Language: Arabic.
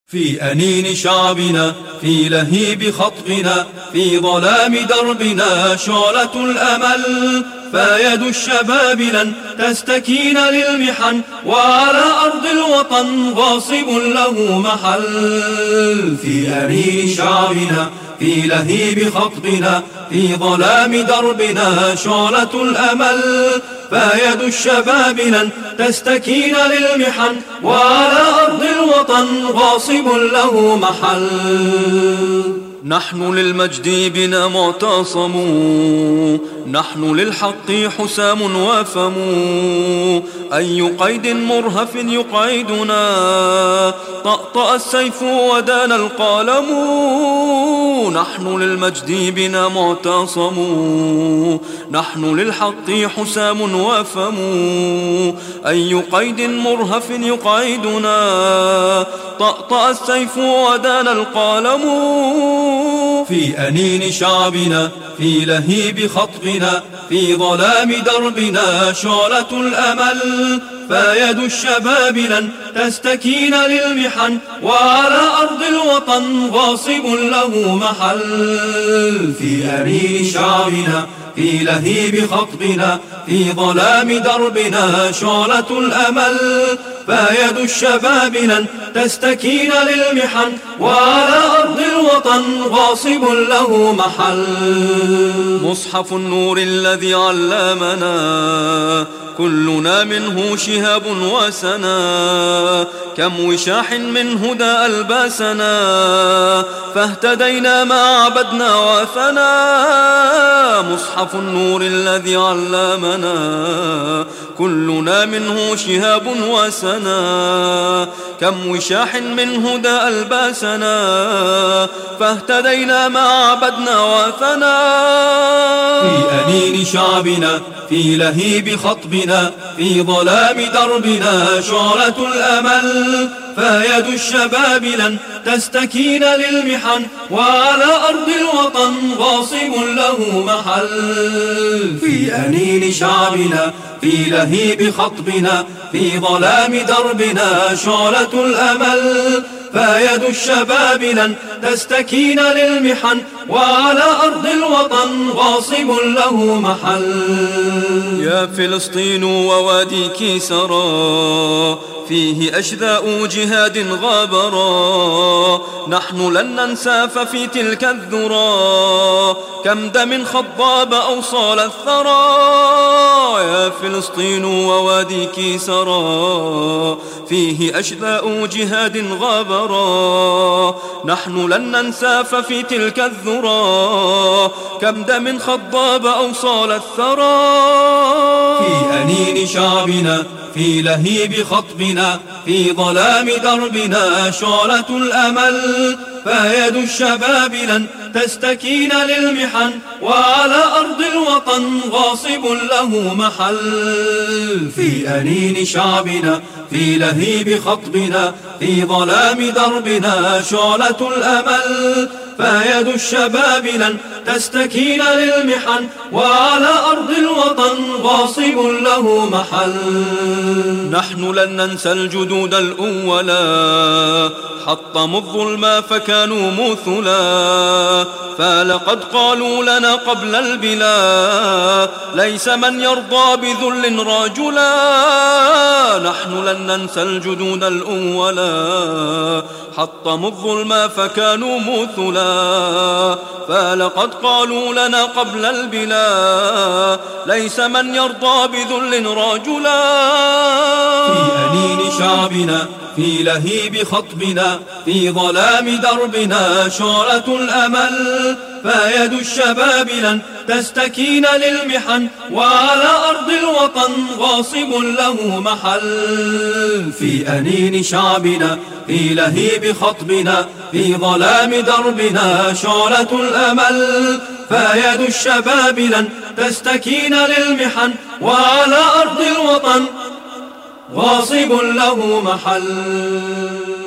في أنين شعبنا، في لهيب خطبنا، في ظلام دربنا شعلة الأمل، فيد الشباب لن تستكين للمحن، وعلى أرض الوطن غاصب له محل. في أنين شعبنا، في لهيب خطبنا، في ظلام دربنا شعلة الأمل، فيد الشباب لن تستكين للمحن، وعلى أرض الوطن غاصب له محل. نحن للمجد بنا معتصمون، نحن للحق حسام وفم، أي قيد مرهف يقعدنا، طأطأ السيف ودان القلم. نحن للمجد بنا معتصمون، نحن للحق حسام وفم، أي قيد مرهف يقعدنا، طأطأ السيف ودان القلم. في أنين شعبنا، في لهيب خطبنا، في ظلام دربنا شعلة الأمل، فيد الشباب لن تستكين للمحن، وعلى أرض الوطن غاصب له محل. في أنين شعبنا، في لهيب خطبنا، في ظلام دربنا شعلة الأمل، فيد الشباب لن تستكين للمحن، وعلى أرض الوطن غاصب له محل. مصحف النور الذي علمنا، كلنا منه شهاب وسنا، كم وشاح من هدى ألباسنا، فاهتدينا ما عبدنا وثنا. مصحف النور الذي علمنا، كلنا منه شهاب وسنا، كم وشاح من هدى ألباسنا، فاهتدينا ما عبدنا وثنا. في أنين شعبنا، في لهيب خطبنا، في ظلام دربنا شعلة الأمل، فيد الشباب لن تستكين للمحن، وعلى أرض الوطن غاصب له محل. في أنين شعبنا، في لهيب خطبنا، في ظلام دربنا شعلة الأمل، فيد الشباب لن تستكين للمحن، وعلى أرض الوطن غاصب له محل. يا فلسطين وواديك سرى، فيه أشذاء جهاد غابرا، نحن لن ننسى ففي تلك الذرى، كم دم خضاب أوصال الثرى. يا فلسطين وواديك سرى، فيه أشذاء جهاد غابرا، نحن لن ننسى ففي تلك الذرى، كم دم خضاب أوصال الثرى. في أنين شعبنا، في لهيب خطبنا، في ظلام دربنا شعلة الأمل، فيد الشباب لن تستكين للمحن، وعلى أرض الوطن غاصب له محل. في أنين شعبنا، في لهيب خطبنا، في ظلام دربنا شعلة الأمل، فيد الشباب لن تستكين للمحن، وعلى أرض الوطن غاصب له محل. نحن لن ننسى الجدود الأولا، حطموا الظلم فكانوا مثلا، فلقد قالوا لنا قبل البلا، ليس من يرضى بذل رجلا. نحن لن ننسى الجدود الأولا، حطموا الظلم فكانوا مثلا، فلقد قالوا لنا قبل البلا، ليس من يرضى بذل رجلا. في أنين شعبنا، في لهيب خطبنا، في ظلام دربنا شعلة الأمل، فيد الشباب لن تستكين للمحن، وعلى أرض الوطن غاصب له محل. في أنين شعبنا، في لهيب خطبنا، في ظلام دربنا شعلة الأمل، فيد الشباب لن تستكين للمحن، وعلى أرض الوطن غاصب له محل.